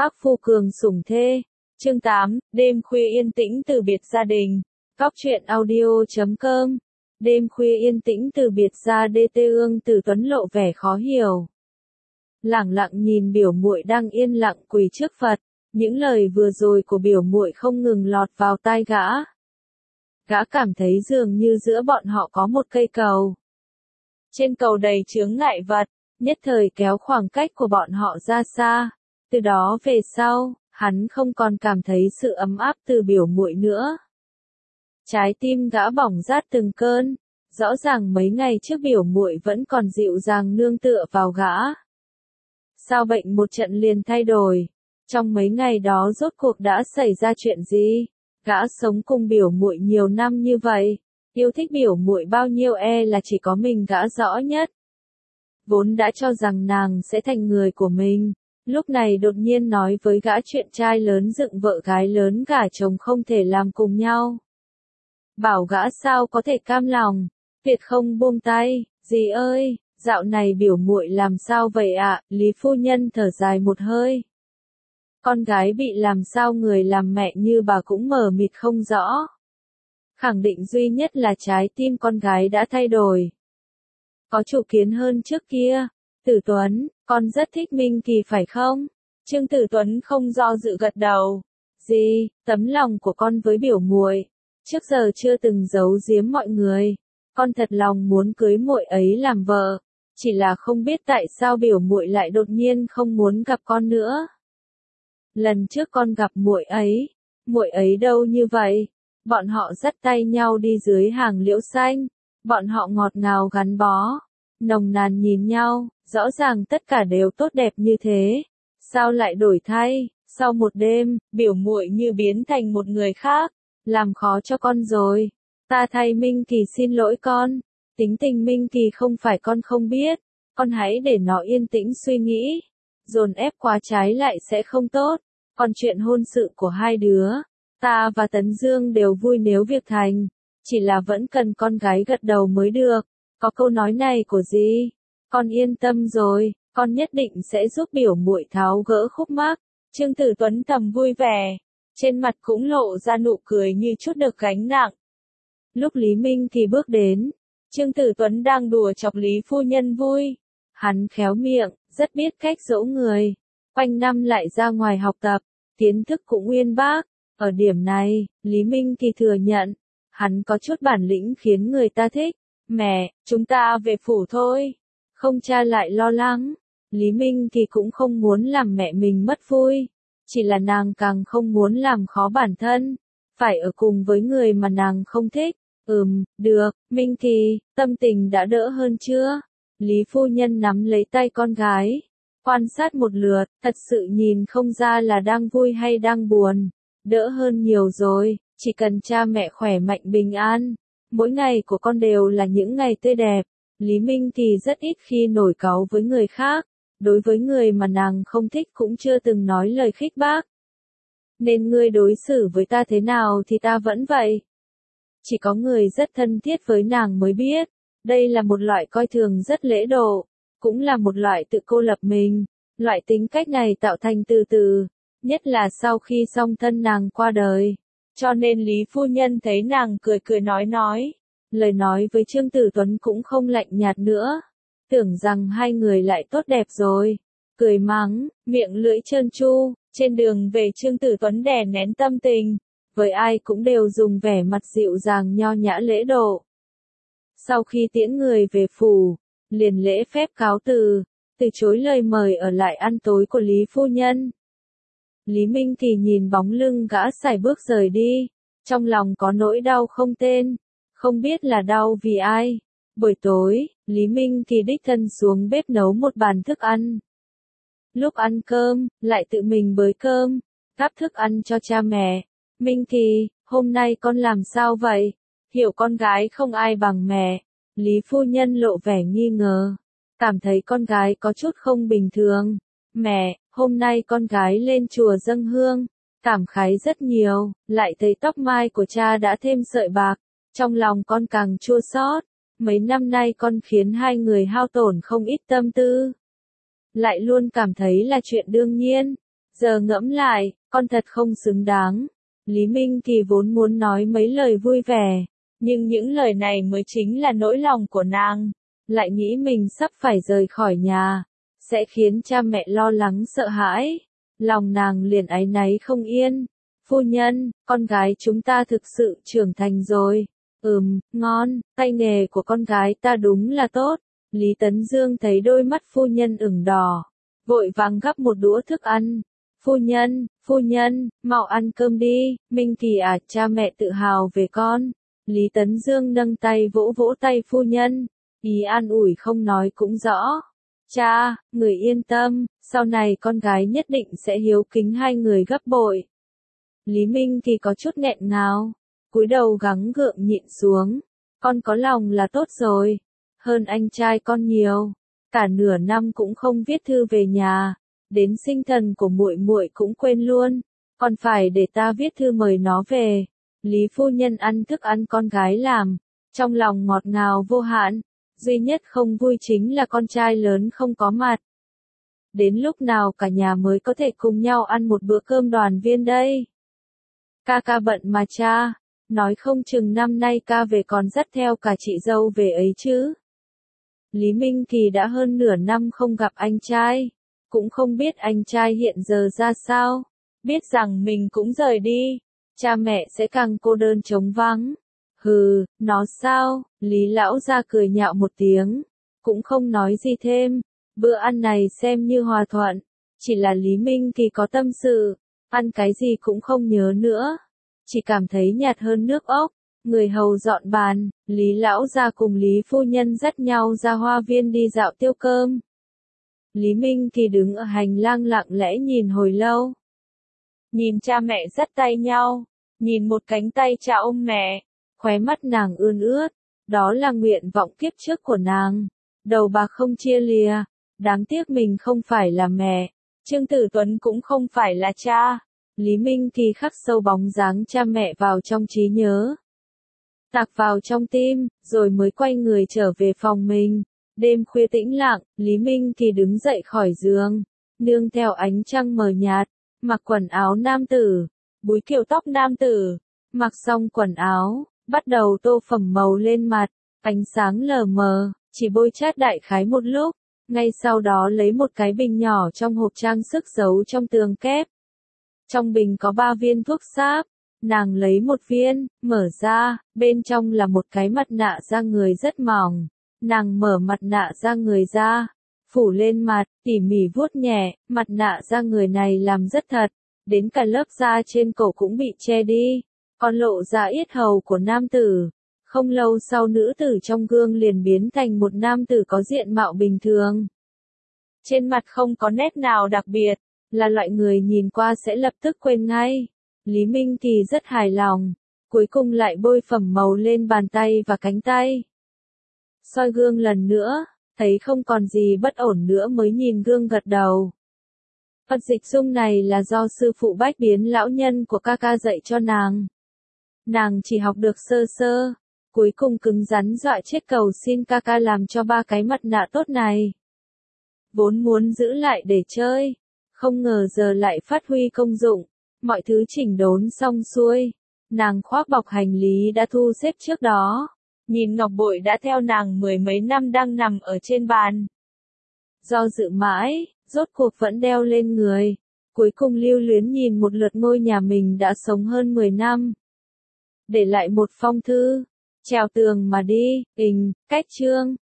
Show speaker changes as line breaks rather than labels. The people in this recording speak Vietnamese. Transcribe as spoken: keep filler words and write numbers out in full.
Bác Phu Cường sủng thê. Chương tám, đêm khuya yên tĩnh từ biệt gia đình. Góc truyện audio chấm com. Đêm khuya yên tĩnh từ biệt gia đê tê Ương Tử Tuấn lộ vẻ khó hiểu. Lẳng lặng nhìn biểu muội đang yên lặng quỳ trước Phật, những lời vừa rồi của biểu muội không ngừng lọt vào tai gã. Gã cảm thấy dường như giữa bọn họ có một cây cầu. Trên cầu đầy chướng ngại vật, nhất thời kéo khoảng cách của bọn họ ra xa. Từ đó về sau, hắn không còn cảm thấy sự ấm áp từ biểu muội nữa. Trái tim gã bỏng rát từng cơn, rõ ràng mấy ngày trước biểu muội vẫn còn dịu dàng nương tựa vào gã. Sao bệnh một trận liền thay đổi? Trong mấy ngày đó rốt cuộc đã xảy ra chuyện gì? Gã sống cùng biểu muội nhiều năm như vậy, yêu thích biểu muội bao nhiêu e là chỉ có mình gã rõ nhất. Vốn đã cho rằng nàng sẽ thành người của mình, lúc này đột nhiên nói với gã chuyện trai lớn dựng vợ gái lớn gả chồng không thể làm cùng nhau. Bảo gã sao có thể cam lòng, tuyệt không buông tay. Dì ơi, dạo này biểu muội làm sao vậy ạ? Lý phu nhân thở dài một hơi. Con gái bị làm sao người làm mẹ như bà cũng mờ mịt không rõ. Khẳng định duy nhất là trái tim con gái đã thay đổi. Có chủ kiến hơn trước kia. Tử Tuấn, con rất thích Minh Kỳ phải không? Trương Tử Tuấn không do dự gật đầu. Dì, tấm lòng của con với biểu muội, trước giờ chưa từng giấu giếm mọi người. Con thật lòng muốn cưới muội ấy làm vợ, chỉ là không biết tại sao biểu muội lại đột nhiên không muốn gặp con nữa. Lần trước con gặp muội ấy, muội ấy đâu như vậy? Bọn họ dắt tay nhau đi dưới hàng liễu xanh, bọn họ ngọt ngào gắn bó, nồng nàn nhìn nhau, rõ ràng tất cả đều tốt đẹp như thế, sao lại đổi thay? Sau một đêm, biểu muội như biến thành một người khác, làm khó cho con rồi. Ta thay Minh Kỳ xin lỗi con, tính tình Minh Kỳ không phải con không biết, con hãy để nó yên tĩnh suy nghĩ, dồn ép quá trái lại sẽ không tốt. Còn chuyện hôn sự của hai đứa, ta và Tấn Dương đều vui nếu việc thành, chỉ là vẫn cần con gái gật đầu mới được. Có câu nói này của dì, con yên tâm rồi, con nhất định sẽ giúp biểu muội tháo gỡ khúc mắc. Trương Tử Tuấn thầm vui vẻ, trên mặt cũng lộ ra nụ cười như chút được gánh nặng. Lúc Lý Minh Kỳ bước đến, Trương Tử Tuấn đang đùa chọc Lý phu nhân vui. Hắn khéo miệng, rất biết cách dỗ người, quanh năm lại ra ngoài học tập, kiến thức cũng uyên bác. Ở điểm này, Lý Minh Kỳ thừa nhận, hắn có chút bản lĩnh khiến người ta thích. Mẹ, chúng ta về phủ thôi. Không cha lại lo lắng. Lý Minh Kỳ cũng không muốn làm mẹ mình mất vui. Chỉ là nàng càng không muốn làm khó bản thân. Phải ở cùng với người mà nàng không thích. Ừm, được, Minh Kỳ, tâm tình đã đỡ hơn chưa? Lý phu nhân nắm lấy tay con gái. Quan sát một lượt, thật sự nhìn không ra là đang vui hay đang buồn. Đỡ hơn nhiều rồi, chỉ cần cha mẹ khỏe mạnh bình an. Mỗi ngày của con đều là những ngày tươi đẹp. Lý Minh Kỳ rất ít khi nổi cáu với người khác. Đối với người mà nàng không thích cũng chưa từng nói lời khích bác. Nên ngươi đối xử với ta thế nào thì ta vẫn vậy. Chỉ có người rất thân thiết với nàng mới biết. Đây là một loại coi thường rất lễ độ. Cũng là một loại tự cô lập mình. Loại tính cách này tạo thành từ từ. Nhất là sau khi song thân nàng qua đời. Cho nên Lý phu nhân thấy nàng cười cười nói nói. Lời nói với Trương Tử Tuấn cũng không lạnh nhạt nữa. Tưởng rằng hai người lại tốt đẹp rồi. Cười mắng, miệng lưỡi trơn tru. Trên đường về Trương Tử Tuấn đè nén tâm tình. Với ai cũng đều dùng vẻ mặt dịu dàng nho nhã lễ độ. Sau khi tiễn người về phủ, liền lễ phép cáo từ, từ chối lời mời ở lại ăn tối của Lý phu nhân. Lý Minh Kỳ nhìn bóng lưng gã sải bước rời đi, trong lòng có nỗi đau không tên, không biết là đau vì ai. Buổi tối, Lý Minh Kỳ đích thân xuống bếp nấu một bàn thức ăn. Lúc ăn cơm, lại tự mình bới cơm, gắp thức ăn cho cha mẹ. Minh Kỳ, hôm nay con làm sao vậy? Hiểu con gái không ai bằng mẹ. Lý phu nhân lộ vẻ nghi ngờ, cảm thấy con gái có chút không bình thường. Mẹ, hôm nay con gái lên chùa dâng hương, cảm khái rất nhiều, lại thấy tóc mai của cha đã thêm sợi bạc, trong lòng con càng chua xót. Mấy năm nay con khiến hai người hao tổn không ít tâm tư, lại luôn cảm thấy là chuyện đương nhiên. Giờ ngẫm lại, con thật không xứng đáng. Lý Minh Kỳ vốn muốn nói mấy lời vui vẻ, nhưng những lời này mới chính là nỗi lòng của nàng. Lại nghĩ mình sắp phải rời khỏi nhà, sẽ khiến cha mẹ lo lắng sợ hãi. Lòng nàng liền áy náy không yên. Phu nhân, con gái chúng ta thực sự trưởng thành rồi. Ừm, ngon, tay nghề của con gái ta đúng là tốt. Lý Tấn Dương thấy đôi mắt phu nhân ửng đỏ, vội vàng gắp một đũa thức ăn. Phu nhân, phu nhân, mau ăn cơm đi, Minh Kỳ à, cha mẹ tự hào về con. Lý Tấn Dương nâng tay vỗ vỗ tay phu nhân, ý an ủi không nói cũng rõ. Cha, người yên tâm, sau này con gái nhất định sẽ hiếu kính hai người gấp bội. Lý Minh Kỳ có chút nghẹn ngào, cúi đầu gắng gượng nhịn xuống. Con có lòng là tốt rồi, hơn anh trai con nhiều. Cả nửa năm cũng không viết thư về nhà, đến sinh thần của muội muội cũng quên luôn. Còn phải để ta viết thư mời nó về. Lý phu nhân ăn thức ăn con gái làm, trong lòng ngọt ngào vô hạn. Duy nhất không vui chính là con trai lớn không có mặt. Đến lúc nào cả nhà mới có thể cùng nhau ăn một bữa cơm đoàn viên đây? Ca ca bận mà cha, nói không chừng năm nay ca về còn dắt theo cả chị dâu về ấy chứ. Lý Minh Kỳ đã hơn nửa năm không gặp anh trai, cũng không biết anh trai hiện giờ ra sao. Biết rằng mình cũng rời đi, cha mẹ sẽ càng cô đơn trống vắng. Hừ, nó sao? Lý lão ra cười nhạo một tiếng, cũng không nói gì thêm. Bữa ăn này xem như hòa thuận, chỉ là Lý Minh Kỳ có tâm sự, ăn cái gì cũng không nhớ nữa, chỉ cảm thấy nhạt hơn nước ốc. Người hầu dọn bàn, Lý lão ra cùng Lý phu nhân dắt nhau ra hoa viên đi dạo tiêu cơm. Lý Minh Kỳ đứng ở hành lang lặng lẽ nhìn hồi lâu. Nhìn cha mẹ dắt tay nhau, nhìn một cánh tay cha ôm mẹ, khóe mắt nàng ươn ướt, đó là nguyện vọng kiếp trước của nàng. Đầu bạc không chia lìa, đáng tiếc mình không phải là mẹ, Trương Tử Tuấn cũng không phải là cha. Lý Minh Kỳ khắc sâu bóng dáng cha mẹ vào trong trí nhớ, tạc vào trong tim, rồi mới quay người trở về phòng mình. Đêm khuya tĩnh lặng, Lý Minh Kỳ đứng dậy khỏi giường, nương theo ánh trăng mờ nhạt, mặc quần áo nam tử, búi kiểu tóc nam tử, mặc xong quần áo, bắt đầu tô phẩm màu lên mặt, ánh sáng lờ mờ, chỉ bôi chát đại khái một lúc, ngay sau đó lấy một cái bình nhỏ trong hộp trang sức giấu trong tường kép. Trong bình có ba viên thuốc sáp. Nàng lấy một viên, mở ra, bên trong là một cái mặt nạ da người rất mỏng. Nàng mở mặt nạ da người ra, phủ lên mặt, tỉ mỉ vuốt nhẹ, mặt nạ da người này làm rất thật, đến cả lớp da trên cổ cũng bị che đi, còn lộ ra yết hầu của nam tử. Không lâu sau nữ tử trong gương liền biến thành một nam tử có diện mạo bình thường. Trên mặt không có nét nào đặc biệt, là loại người nhìn qua sẽ lập tức quên ngay. Lý Minh Kỳ rất hài lòng, cuối cùng lại bôi phẩm màu lên bàn tay và cánh tay. Soi gương lần nữa, thấy không còn gì bất ổn nữa mới nhìn gương gật đầu. Phật dịch dung này là do sư phụ Bách Biến lão nhân của ca ca dạy cho nàng. Nàng chỉ học được sơ sơ, cuối cùng cứng rắn dọa chết cầu xin ca ca làm cho ba cái mặt nạ tốt này. Vốn muốn giữ lại để chơi, không ngờ giờ lại phát huy công dụng. Mọi thứ chỉnh đốn xong xuôi, nàng khoác bọc hành lý đã thu xếp trước đó, nhìn ngọc bội đã theo nàng mười mấy năm đang nằm ở trên bàn. Do dự mãi, rốt cuộc vẫn đeo lên người, cuối cùng lưu luyến nhìn một lượt ngôi nhà mình đã sống hơn mười năm. Để lại một phong thư, treo tường mà đi, ình, cách chương.